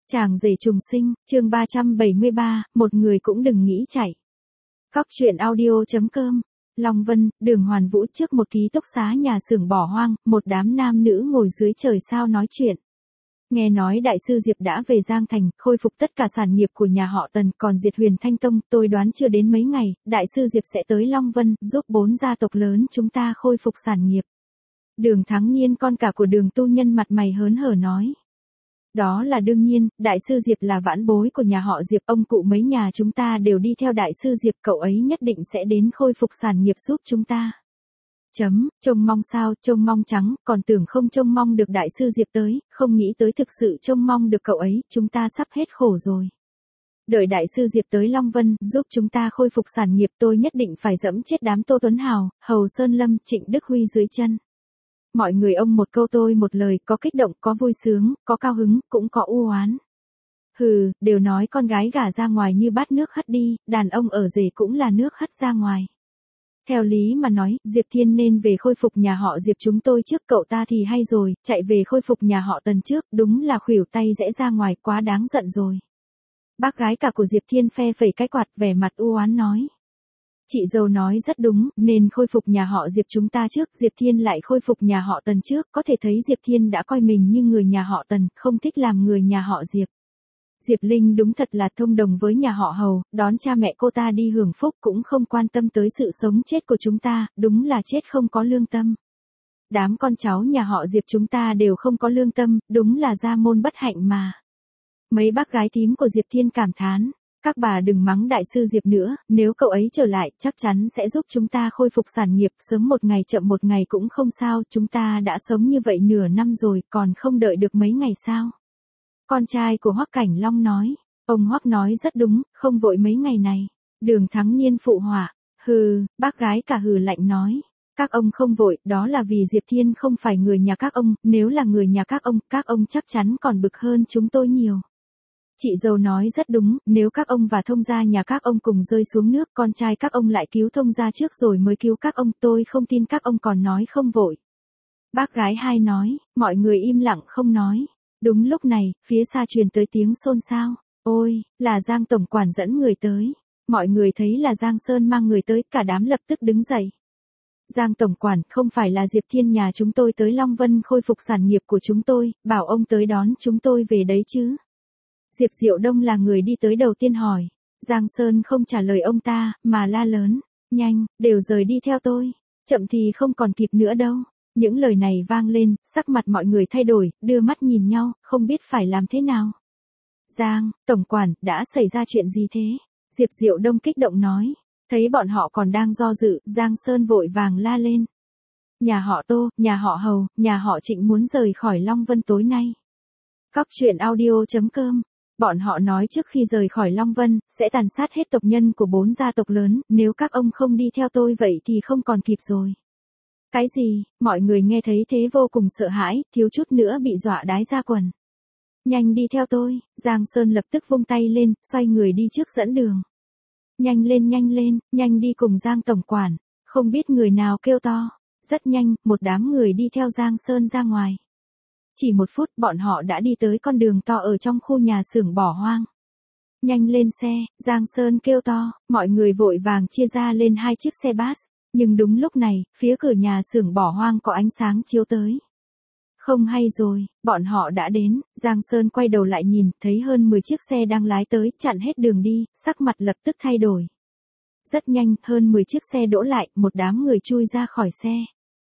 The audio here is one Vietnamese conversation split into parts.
Chàng rể trùng sinh, chương 373, một người cũng đừng nghĩ chạy. Góc truyện audio.com. Long Vân, đường Hoàn Vũ, trước một ký túc xá nhà xưởng bỏ hoang, một đám nam nữ ngồi dưới trời sao nói chuyện. Nghe nói đại sư Diệp đã về Giang Thành, khôi phục tất cả sản nghiệp của nhà họ Tần, còn Diệt Huyền Thanh Tông, tôi đoán chưa đến mấy ngày, đại sư Diệp sẽ tới Long Vân, giúp 4 gia tộc lớn chúng ta khôi phục sản nghiệp. Đường Thắng Nhiên, con cả của Đường Tu Nhân, mặt mày hớn hở nói. Đó là đương nhiên, đại sư Diệp là vãn bối của nhà họ Diệp, ông cụ mấy nhà chúng ta đều đi theo đại sư Diệp, cậu ấy nhất định sẽ đến khôi phục sản nghiệp giúp chúng ta. Trông mong sao, trông mong trắng, còn tưởng không trông mong được đại sư Diệp tới, không nghĩ tới thực sự trông mong được cậu ấy, chúng ta sắp hết khổ rồi. Đợi đại sư Diệp tới Long Vân, giúp chúng ta khôi phục sản nghiệp, tôi nhất định phải dẫm chết đám Tô Tuấn Hào, Hầu Sơn Lâm, Trịnh Đức Huy dưới chân. Mọi người ông một câu tôi một lời, có kích động, có vui sướng, có cao hứng, cũng có u oán. Hừ, đều nói con gái gả ra ngoài như bát nước hất đi, đàn ông ở rể cũng là nước hất ra ngoài. Theo lý mà nói, Diệp Thiên nên về khôi phục nhà họ Diệp chúng tôi trước, cậu ta thì hay rồi, chạy về khôi phục nhà họ Tần trước, đúng là khuỷu tay rẽ ra ngoài, quá đáng giận rồi. Bác gái cả của Diệp Thiên phe phẩy cái quạt, vẻ mặt u oán nói. Chị dâu nói rất đúng, nên khôi phục nhà họ Diệp chúng ta trước, Diệp Thiên lại khôi phục nhà họ Tần trước, có thể thấy Diệp Thiên đã coi mình như người nhà họ Tần, không thích làm người nhà họ Diệp. Diệp Linh đúng thật là thông đồng với nhà họ Hầu, đón cha mẹ cô ta đi hưởng phúc, cũng không quan tâm tới sự sống chết của chúng ta, đúng là chết không có lương tâm. Đám con cháu nhà họ Diệp chúng ta đều không có lương tâm, đúng là gia môn bất hạnh mà. Mấy bác gái thím của Diệp Thiên cảm thán. Các bà đừng mắng đại sư Diệp nữa, nếu cậu ấy trở lại, chắc chắn sẽ giúp chúng ta khôi phục sản nghiệp, sớm một ngày chậm một ngày cũng không sao, chúng ta đã sống như vậy nửa năm rồi, còn không đợi được mấy ngày sao? Con trai của Hoắc Cảnh Long nói, ông Hoắc nói rất đúng, không vội mấy ngày này. Đường Thắng Nhiên phụ họa, hừ, bác gái cả hừ lạnh nói, các ông không vội, đó là vì Diệp Thiên không phải người nhà các ông, nếu là người nhà các ông chắc chắn còn bực hơn chúng tôi nhiều. Chị dâu nói rất đúng, nếu các ông và thông gia nhà các ông cùng rơi xuống nước, con trai các ông lại cứu thông gia trước rồi mới cứu các ông, tôi không tin các ông còn nói không vội. Bác gái hai nói, mọi người im lặng không nói. Đúng lúc này, phía xa truyền tới tiếng xôn xao. Ôi, là Giang tổng quản dẫn người tới. Mọi người thấy là Giang Sơn mang người tới, cả đám lập tức đứng dậy. Giang tổng quản, không phải là Diệp Thiên nhà chúng tôi tới Long Vân khôi phục sản nghiệp của chúng tôi, bảo ông tới đón chúng tôi về đấy chứ. Diệp Diệu Đông là người đi tới đầu tiên hỏi. Giang Sơn không trả lời ông ta, mà la lớn. Nhanh, đều rời đi theo tôi. Chậm thì không còn kịp nữa đâu. Những lời này vang lên, sắc mặt mọi người thay đổi, đưa mắt nhìn nhau, không biết phải làm thế nào. Giang, tổng quản, đã xảy ra chuyện gì thế? Diệp Diệu Đông kích động nói. Thấy bọn họ còn đang do dự, Giang Sơn vội vàng la lên. Nhà họ Tô, nhà họ Hầu, nhà họ Trịnh muốn rời khỏi Long Vân tối nay. Góc truyện audio.com. Bọn họ nói trước khi rời khỏi Long Vân, sẽ tàn sát hết tộc nhân của 4 gia tộc lớn, nếu các ông không đi theo tôi vậy thì không còn kịp rồi. Cái gì? Mọi người nghe thấy thế vô cùng sợ hãi, thiếu chút nữa bị dọa đái ra quần. Nhanh đi theo tôi, Giang Sơn lập tức vung tay lên, xoay người đi trước dẫn đường. Nhanh lên, nhanh đi cùng Giang tổng quản, không biết người nào kêu to. Rất nhanh, một đám người đi theo Giang Sơn ra ngoài. Chỉ 1 phút bọn họ đã đi tới con đường to ở trong khu nhà xưởng bỏ hoang. Nhanh lên xe, Giang Sơn kêu to, mọi người vội vàng chia ra lên 2 chiếc xe bus. Nhưng đúng lúc này, phía cửa nhà xưởng bỏ hoang có ánh sáng chiếu tới. Không hay rồi, bọn họ đã đến, Giang Sơn quay đầu lại nhìn, thấy hơn 10 chiếc xe đang lái tới, chặn hết đường đi, sắc mặt lập tức thay đổi. Rất nhanh, hơn 10 chiếc xe đỗ lại, một đám người chui ra khỏi xe.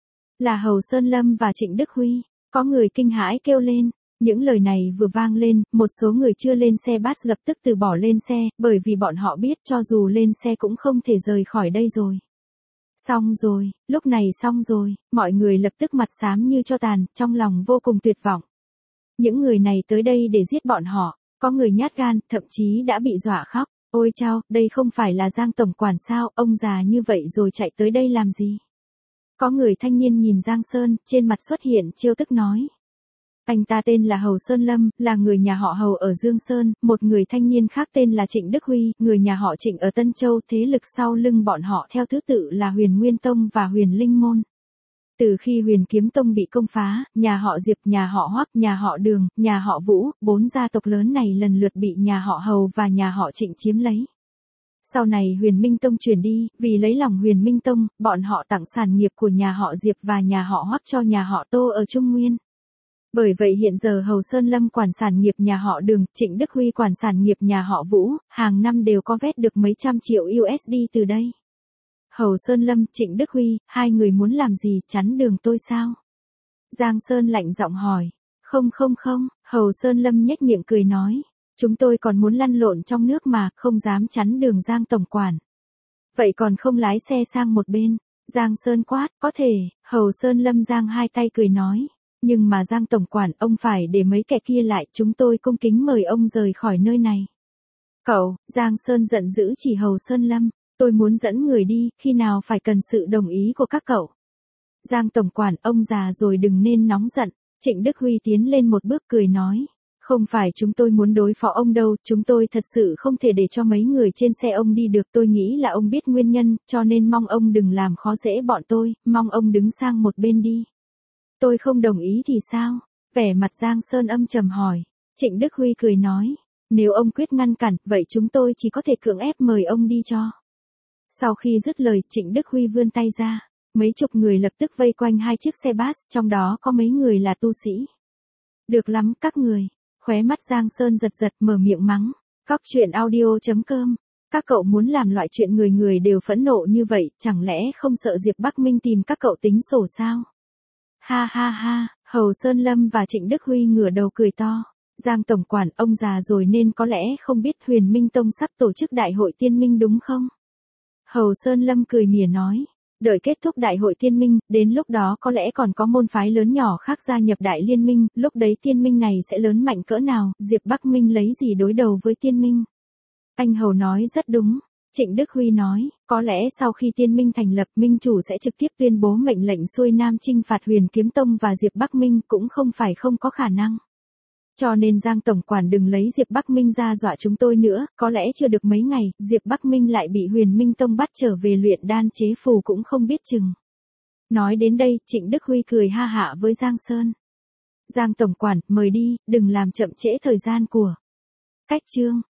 Là Hầu Sơn Lâm và Trịnh Đức Huy. Có người kinh hãi kêu lên. Những lời này vừa vang lên, một số người chưa lên xe bus lập tức từ bỏ lên xe, bởi vì bọn họ biết cho dù lên xe cũng không thể rời khỏi đây rồi. Xong rồi, lúc này xong rồi, mọi người lập tức mặt xám như tro tàn, trong lòng vô cùng tuyệt vọng. Những người này tới đây để giết bọn họ, có người nhát gan, thậm chí đã bị dọa khóc. Ôi chao, đây không phải là Giang tổng quản sao, ông già như vậy rồi chạy tới đây làm gì? Có người thanh niên nhìn Giang Sơn, trên mặt xuất hiện trêu tức nói. Anh ta tên là Hầu Sơn Lâm, là người nhà họ Hầu ở Dương Sơn, một người thanh niên khác tên là Trịnh Đức Huy, người nhà họ Trịnh ở Tân Châu, thế lực sau lưng bọn họ theo thứ tự là Huyền Nguyên Tông và Huyền Linh Môn. Từ khi Huyền Kiếm Tông bị công phá, nhà họ Diệp, nhà họ Hoắc, nhà họ Đường, nhà họ Vũ, 4 gia tộc lớn này lần lượt bị nhà họ Hầu và nhà họ Trịnh chiếm lấy. Sau này Huyền Minh Tông chuyển đi, vì lấy lòng Huyền Minh Tông, bọn họ tặng sản nghiệp của nhà họ Diệp và nhà họ Hoắc cho nhà họ Tô ở Trung Nguyên. Bởi vậy hiện giờ Hầu Sơn Lâm quản sản nghiệp nhà họ Đường, Trịnh Đức Huy quản sản nghiệp nhà họ Vũ, hàng năm đều có vét được mấy trăm triệu USD từ đây. Hầu Sơn Lâm, Trịnh Đức Huy, hai người muốn làm gì, chắn đường tôi sao? Giang Sơn lạnh giọng hỏi. Không, Hầu Sơn Lâm nhếch miệng cười nói. Chúng tôi còn muốn lăn lộn trong nước mà, không dám chắn đường Giang tổng quản. Vậy còn không lái xe sang một bên? Giang Sơn quát, có thể. Hầu Sơn Lâm giang hai tay cười nói. Nhưng mà Giang tổng quản, ông phải để mấy kẻ kia lại, chúng tôi cung kính mời ông rời khỏi nơi này. Cậu, Giang Sơn giận dữ chỉ Hầu Sơn Lâm. Tôi muốn dẫn người đi, khi nào phải cần sự đồng ý của các cậu. Giang tổng quản, ông già rồi đừng nên nóng giận. Trịnh Đức Huy tiến lên một bước cười nói. Không phải chúng tôi muốn đối phó ông đâu, chúng tôi thật sự không thể để cho mấy người trên xe ông đi được. Tôi nghĩ là ông biết nguyên nhân, cho nên mong ông đừng làm khó dễ bọn tôi, mong ông đứng sang một bên đi. Tôi không đồng ý thì sao? Vẻ mặt Giang Sơn âm trầm hỏi. Trịnh Đức Huy cười nói. Nếu ông quyết ngăn cản, vậy chúng tôi chỉ có thể cưỡng ép mời ông đi cho. Sau khi dứt lời, Trịnh Đức Huy vươn tay ra. Mấy chục người lập tức vây quanh hai chiếc xe bus, trong đó có mấy người là tu sĩ. Được lắm, các người. Khóe mắt Giang Sơn giật giật mở miệng mắng. Cóc truyện audio.com. Các cậu muốn làm loại chuyện người người đều phẫn nộ như vậy, chẳng lẽ không sợ Diệp Bắc Minh tìm các cậu tính sổ sao? Ha ha ha, Hầu Sơn Lâm và Trịnh Đức Huy ngửa đầu cười to. Giang tổng quản, ông già rồi nên có lẽ không biết Huyền Minh Tông sắp tổ chức đại hội tiên minh đúng không? Hầu Sơn Lâm cười mỉa nói. Đợi kết thúc đại hội tiên minh, đến lúc đó có lẽ còn có môn phái lớn nhỏ khác gia nhập đại liên minh, lúc đấy tiên minh này sẽ lớn mạnh cỡ nào, Diệp Bắc Minh lấy gì đối đầu với tiên minh? Anh Hầu nói rất đúng. Trịnh Đức Huy nói, có lẽ sau khi tiên minh thành lập, minh chủ sẽ trực tiếp tuyên bố mệnh lệnh xuôi nam chinh phạt Huyền Kiếm Tông và Diệp Bắc Minh, cũng không phải không có khả năng. Cho nên Giang tổng quản đừng lấy Diệp Bắc Minh ra dọa chúng tôi nữa, có lẽ chưa được mấy ngày, Diệp Bắc Minh lại bị Huyền Minh Tông bắt trở về luyện đan chế phù cũng không biết chừng. Nói đến đây, Trịnh Đức Huy cười ha hả với Giang Sơn. Giang tổng quản, mời đi, đừng làm chậm trễ thời gian của. Cách chương.